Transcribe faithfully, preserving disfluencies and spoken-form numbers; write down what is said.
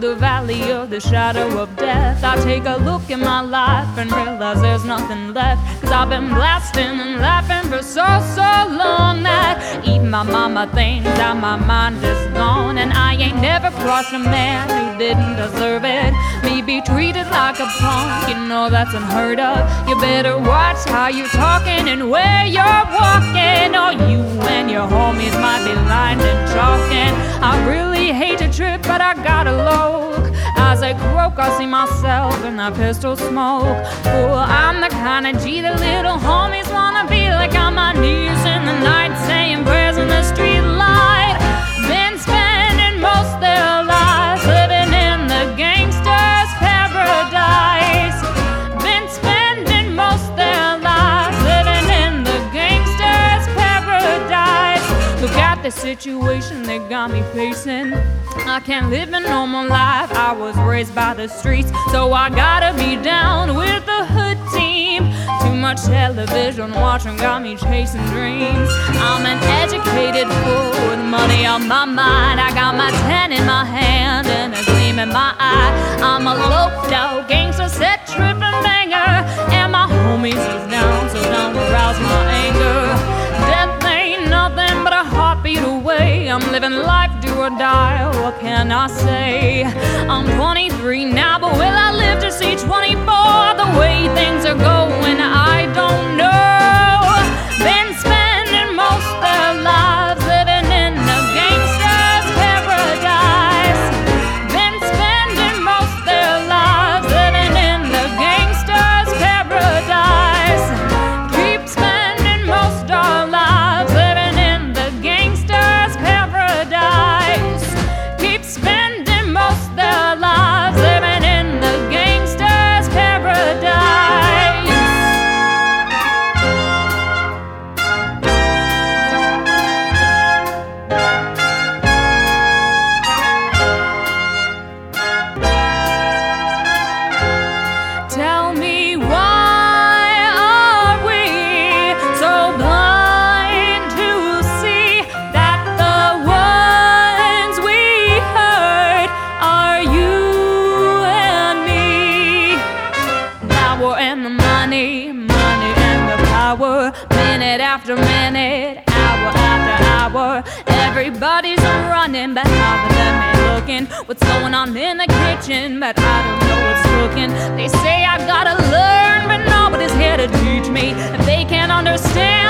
the valley of the shadow of death, I take a look at my life and realize there's nothing left. Cause I've been blasting and laughing for so, so long that even my mama thinks that my mind is gone. And I ain't never crossed a man who didn't deserve it. Me be treated like a punk, you know that's unheard of. You better watch how you're talking and where you're walking, or you and your homies might be lined and chalking. I really hate to trip, but I gotta look. As I croak, I see myself in that pistol smoke. Oh, I'm the kind of G that little homies wanna be like. On my knees in the night, saying prayers in the street light. Been spending most their lives living in the gangster's paradise. Been spending most their lives living in the gangster's paradise. Look at the situation they got me facing. I can't live a normal life, I was raised by the streets, so I gotta be down with the hood team. Too much television watching got me chasing dreams. I'm an educated fool with money on my mind. I got my ten in my hand and a gleam in my eye. I'm a low-down gangster, set tripping banger, and my homies is down, so don't arouse my anger. Death ain't nothing but a heartbeat away. I'm living life, do or die, what can I say? I'm twenty-three now, but will I live to see twenty-four? The way things are going, I don't know. Been spending most their lives living in a gangster's paradise. Been spending most their lives living in the gangster's paradise. Keep spending most our lives living in the gangster's paradise. Keep spending most their lives living in the gangster's paradise. Tell me, why are we so blind to see that the ones we hurt are you and me? Power and the money, money and the power. Minute after minute, hour after hour, everybody's running, but how they let me looking. What's going on in the kitchen, but I don't know what's cooking. They say I gotta learn, but nobody's here to teach me. If they can't understand